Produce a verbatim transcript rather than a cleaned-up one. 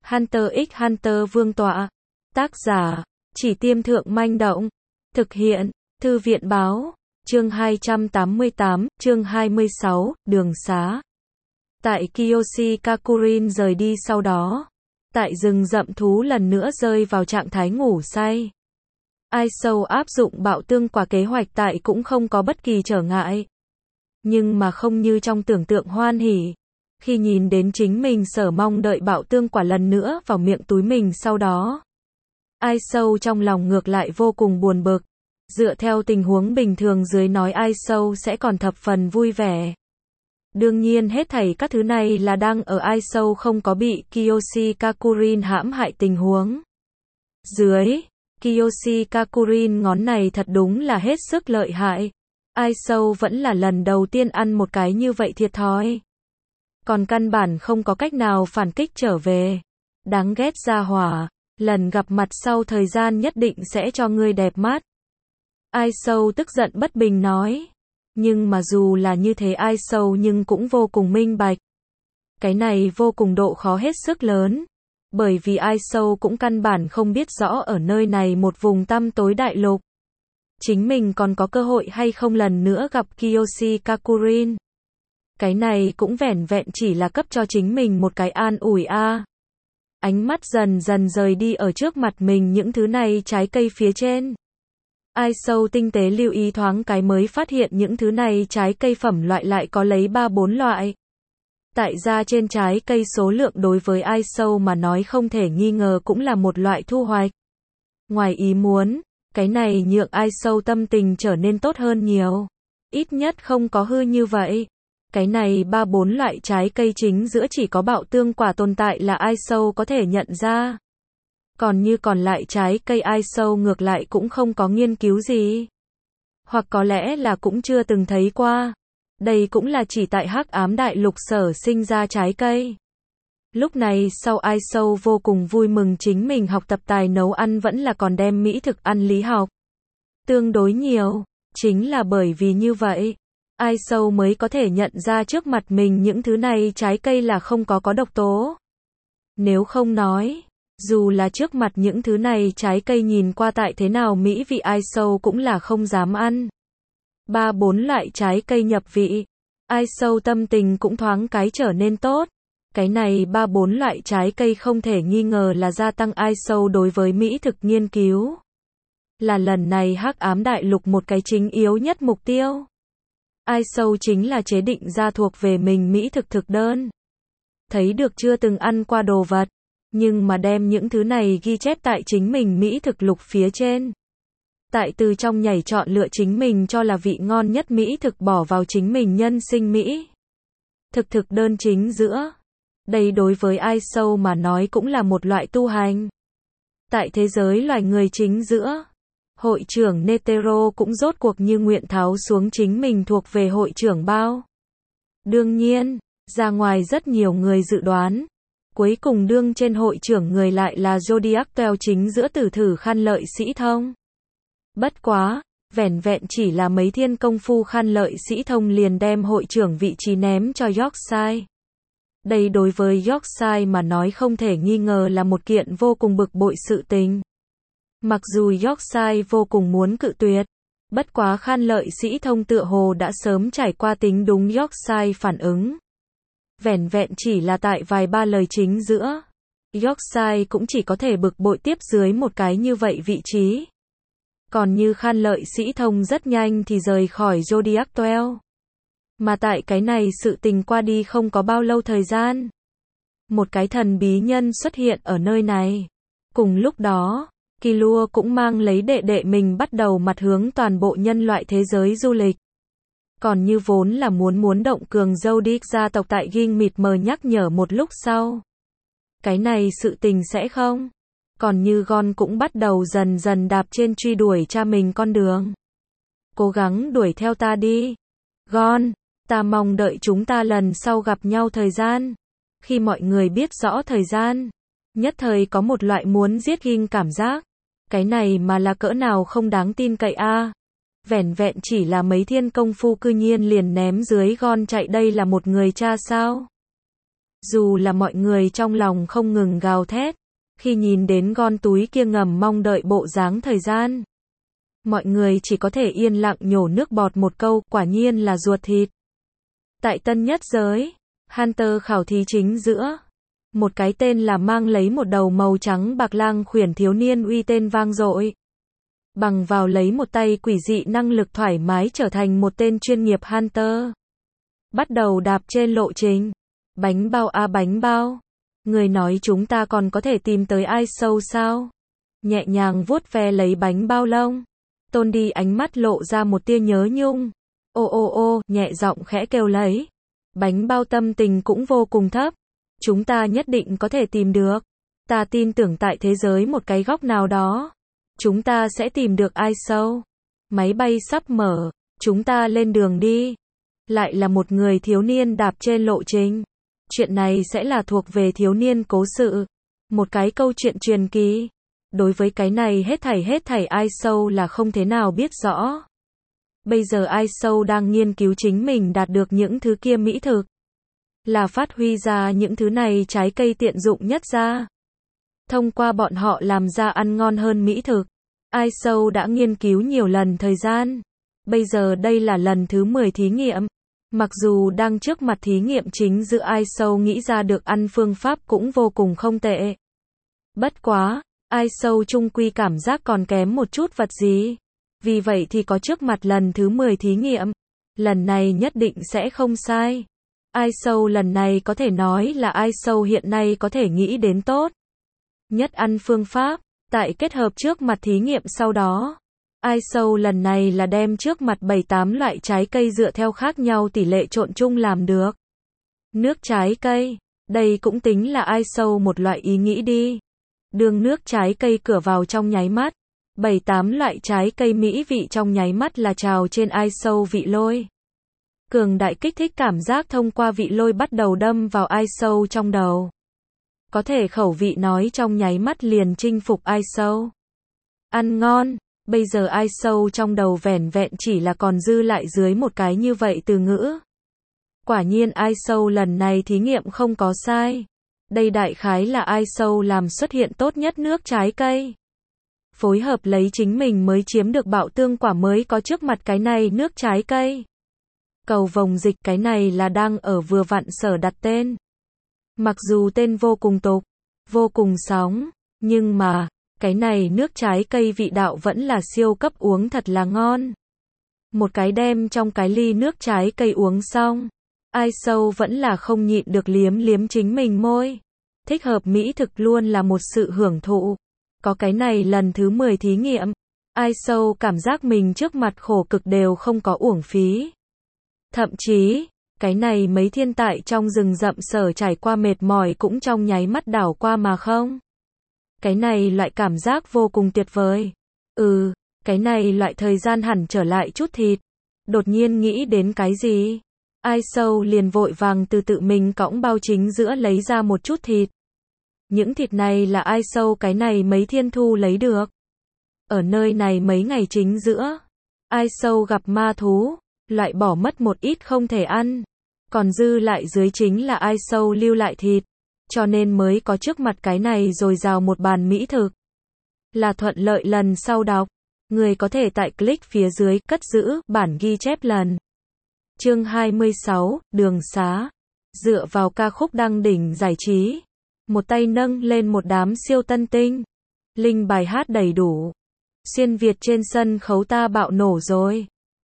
Hunter x Hunter Vương tọa. Tác giả, Chỉ Tiêm Thượng Manh Động. Thực hiện, Thư viện Báo. Chương hai trăm tám mươi tám, chương hai mươi sáu, Đường xá. Tại Kiyoshi Kakurin rời đi sau đó. Tại rừng rậm thú lần nữa rơi vào trạng thái ngủ say. Ai Sâu áp dụng bạo tương quả kế hoạch tại cũng không có bất kỳ trở ngại. Nhưng mà không như trong tưởng tượng hoan hỉ. Khi nhìn đến chính mình sở mong đợi bạo tương quả lần nữa vào miệng túi mình sau đó. Ai Sâu trong lòng ngược lại vô cùng buồn bực. Dựa theo tình huống bình thường dưới nói Ai Sâu sẽ còn thập phần vui vẻ. Đương nhiên hết thảy các thứ này là đang ở Ai Sâu không có bị Kiyoshi Kakurin hãm hại tình huống. Dưới, Kiyoshi Kakurin ngón này thật đúng là hết sức lợi hại. Ai Sâu vẫn là lần đầu tiên ăn một cái như vậy thiệt thòi. Còn căn bản không có cách nào phản kích trở về. Đáng ghét gia hỏa, lần gặp mặt sau thời gian nhất định sẽ cho ngươi đẹp mắt. Ai Sâu tức giận bất bình nói. Nhưng mà dù là như thế Ai Sâu nhưng cũng vô cùng minh bạch. Cái này vô cùng độ khó hết sức lớn. Bởi vì Ai Sâu cũng căn bản không biết rõ ở nơi này một vùng tăm tối đại lục. Chính mình còn có cơ hội hay không lần nữa gặp Kiyoshi Kakurin. Cái này cũng vẻn vẹn chỉ là cấp cho chính mình một cái an ủi a. À. Ánh mắt dần dần rời đi ở trước mặt mình những thứ này trái cây phía trên. Ai Sâu tinh tế lưu ý thoáng cái mới phát hiện những thứ này trái cây phẩm loại lại có lấy ba bốn loại. Tại ra trên trái cây số lượng đối với Ai Sâu mà nói không thể nghi ngờ cũng là một loại thu hoạch. Ngoài ý muốn, cái này nhượng Ai Sâu tâm tình trở nên tốt hơn nhiều. Ít nhất không có hư như vậy. Cái này ba bốn loại trái cây chính giữa chỉ có bạo tương quả tồn tại là Ai Sâu có thể nhận ra. Còn như còn lại trái cây Ai Sâu ngược lại cũng không có nghiên cứu gì. Hoặc có lẽ là cũng chưa từng thấy qua. Đây cũng là chỉ tại Hắc Ám Đại Lục sở sinh ra trái cây. Lúc này sau Ai Sâu vô cùng vui mừng chính mình học tập tài nấu ăn vẫn là còn đem mỹ thực ăn lý học. Tương đối nhiều, chính là bởi vì như vậy. Ai Sâu mới có thể nhận ra trước mặt mình những thứ này trái cây là không có có độc tố. Nếu không nói, dù là trước mặt những thứ này trái cây nhìn qua tại thế nào mỹ vị Ai Sâu cũng là không dám ăn. Ba bốn loại trái cây nhập vị. Ai Sâu tâm tình cũng thoáng cái trở nên tốt. Cái này ba bốn loại trái cây không thể nghi ngờ là gia tăng Ai Sâu đối với mỹ thực nghiên cứu. Là lần này Hắc Ám Đại Lục một cái chính yếu nhất mục tiêu. Ai Sâu chính là chế định ra thuộc về mình mỹ thực thực đơn. Thấy được chưa từng ăn qua đồ vật, nhưng mà đem những thứ này ghi chép tại chính mình mỹ thực lục phía trên. Tại từ trong nhảy chọn lựa chính mình cho là vị ngon nhất mỹ thực bỏ vào chính mình nhân sinh mỹ thực thực đơn chính giữa. Đây đối với Ai Sâu mà nói cũng là một loại tu hành. Tại thế giới loài người chính giữa, hội trưởng Netero cũng rốt cuộc như nguyện tháo xuống chính mình thuộc về hội trưởng bao. Đương nhiên, ra ngoài rất nhiều người dự đoán, cuối cùng đương trên hội trưởng người lại là Zodiac Tell chính giữa tử thử Khan Lợi Sĩ Thông. Bất quá, vẻn vẹn chỉ là mấy thiên công phu Khan Lợi Sĩ Thông liền đem hội trưởng vị trí ném cho Yorkshire. Đây đối với Yorkshire mà nói không thể nghi ngờ là một kiện vô cùng bực bội sự tình. Mặc dù Yorkshire vô cùng muốn cự tuyệt, bất quá Khan Lợi Sĩ Thông tựa hồ đã sớm trải qua tính đúng Yorkshire phản ứng. Vẻn vẹn chỉ là tại vài ba lời chính giữa, Yorkshire cũng chỉ có thể bực bội tiếp dưới một cái như vậy vị trí. Còn như Khan Lợi Sĩ Thông rất nhanh thì rời khỏi Zodiac Twelve. Mà tại cái này sự tình qua đi không có bao lâu thời gian. Một cái thần bí nhân xuất hiện ở nơi này. Cùng lúc đó, Killua cũng mang lấy đệ đệ mình bắt đầu mặt hướng toàn bộ nhân loại thế giới du lịch. Còn như vốn là muốn muốn động cường Zodiac gia tộc tại Gingham mịt mờ nhắc nhở một lúc sau. Cái này sự tình sẽ không. Còn như Gon cũng bắt đầu dần dần đạp trên truy đuổi cha mình con đường. Cố gắng đuổi theo ta đi. Gon, ta mong đợi chúng ta lần sau gặp nhau thời gian. Khi mọi người biết rõ thời gian, nhất thời có một loại muốn giết Gingham cảm giác. Cái này mà là cỡ nào không đáng tin cậy a. À. Vẻn vẹn chỉ là mấy thiên công phu cư nhiên liền ném dưới Gon chạy đây là một người cha sao? Dù là mọi người trong lòng không ngừng gào thét, khi nhìn đến con túi kia ngầm mong đợi bộ dáng thời gian. Mọi người chỉ có thể yên lặng nhổ nước bọt một câu, quả nhiên là ruột thịt. Tại tân nhất giới, Hunter khảo thí chính giữa. Một cái tên là mang lấy một đầu màu trắng bạc lang khuyển thiếu niên uy tên vang dội. Bằng vào lấy một tay quỷ dị năng lực thoải mái trở thành một tên chuyên nghiệp Hunter. Bắt đầu đạp trên lộ trình. Bánh bao a à bánh bao. Người nói chúng ta còn có thể tìm tới ai sâu sao? Nhẹ nhàng vuốt ve lấy bánh bao lông. Tôn đi ánh mắt lộ ra một tia nhớ nhung. Ô ô ô, nhẹ giọng khẽ kêu lấy. Bánh bao tâm tình cũng vô cùng thấp. Chúng ta nhất định có thể tìm được. Ta tin tưởng tại thế giới một cái góc nào đó. Chúng ta sẽ tìm được ai sâu. Máy bay sắp mở. Chúng ta lên đường đi. Lại là một người thiếu niên đạp trên lộ trình. Chuyện này sẽ là thuộc về thiếu niên cố sự. Một cái câu chuyện truyền kỳ. Đối với cái này hết thảy hết thảy ai sâu là không thế nào biết rõ. Bây giờ ai sâu đang nghiên cứu chính mình đạt được những thứ kia mỹ thực. Là phát huy ra những thứ này trái cây tiện dụng nhất ra. Thông qua bọn họ làm ra ăn ngon hơn mỹ thực. Ai sâu đã nghiên cứu nhiều lần thời gian. Bây giờ đây là lần thứ mười thí nghiệm. Mặc dù đang trước mặt thí nghiệm chính giữa ai sâu nghĩ ra được ăn phương pháp cũng vô cùng không tệ. Bất quá, ai sâu chung quy cảm giác còn kém một chút vật gì. Vì vậy thì có trước mặt lần thứ mười thí nghiệm. Lần này nhất định sẽ không sai. Ai sâu lần này có thể nói là ai sâu hiện nay có thể nghĩ đến tốt nhất ăn phương pháp, tại kết hợp trước mặt thí nghiệm sau đó. Ai sâu lần này là đem trước mặt bảy tám loại trái cây dựa theo khác nhau tỷ lệ trộn chung làm được. Nước trái cây, đây cũng tính là ai sâu một loại ý nghĩ đi. Đường nước trái cây cửa vào trong nháy mắt. bảy tám loại trái cây mỹ vị trong nháy mắt là trào trên ai sâu vị lôi. Cường đại kích thích cảm giác thông qua vị lôi bắt đầu đâm vào ai sâu trong đầu. Có thể khẩu vị nói trong nháy mắt liền chinh phục ai sâu. Ăn ngon, bây giờ ai sâu trong đầu vẻn vẹn chỉ là còn dư lại dưới một cái như vậy từ ngữ. Quả nhiên ai sâu lần này thí nghiệm không có sai. Đây đại khái là ai sâu làm xuất hiện tốt nhất nước trái cây. Phối hợp lấy chính mình mới chiếm được bạo tương quả mới có trước mặt cái này nước trái cây. Cầu vồng dịch cái này là đang ở vừa vặn sở đặt tên. Mặc dù tên vô cùng tục, vô cùng sóng, nhưng mà, cái này nước trái cây vị đạo vẫn là siêu cấp uống thật là ngon. Một cái đem trong cái ly nước trái cây uống xong, ai sâu vẫn là không nhịn được liếm liếm chính mình môi. Thích hợp mỹ thực luôn là một sự hưởng thụ. Có cái này lần thứ mười thí nghiệm, ai sâu cảm giác mình trước mặt khổ cực đều không có uổng phí. Thậm chí, cái này mấy thiên tại trong rừng rậm sở trải qua mệt mỏi cũng trong nháy mắt đảo qua mà không. Cái này loại cảm giác vô cùng tuyệt vời. Ừ, cái này loại thời gian hẳn trở lại chút thịt. Đột nhiên nghĩ đến cái gì? Ai sâu liền vội vàng từ tự mình cõng bao chính giữa lấy ra một chút thịt. Những thịt này là ai sâu cái này mấy thiên thu lấy được. Ở nơi này mấy ngày chính giữa, ai sâu gặp ma thú, loại bỏ mất một ít không thể ăn. Còn dư lại dưới chính là ai sâu lưu lại thịt. Cho nên mới có trước mặt cái này rồi rào một bàn mỹ thực. Là thuận lợi lần sau đọc. Người có thể tại click phía dưới cất giữ bản ghi chép lần. Chương hai mươi sáu, Đường xá. Dựa vào ca khúc đăng đỉnh giải trí. Một tay nâng lên một đám siêu tân tinh. Linh bài hát đầy đủ. Xuyên Việt trên sân khấu ta bạo nổ rồi.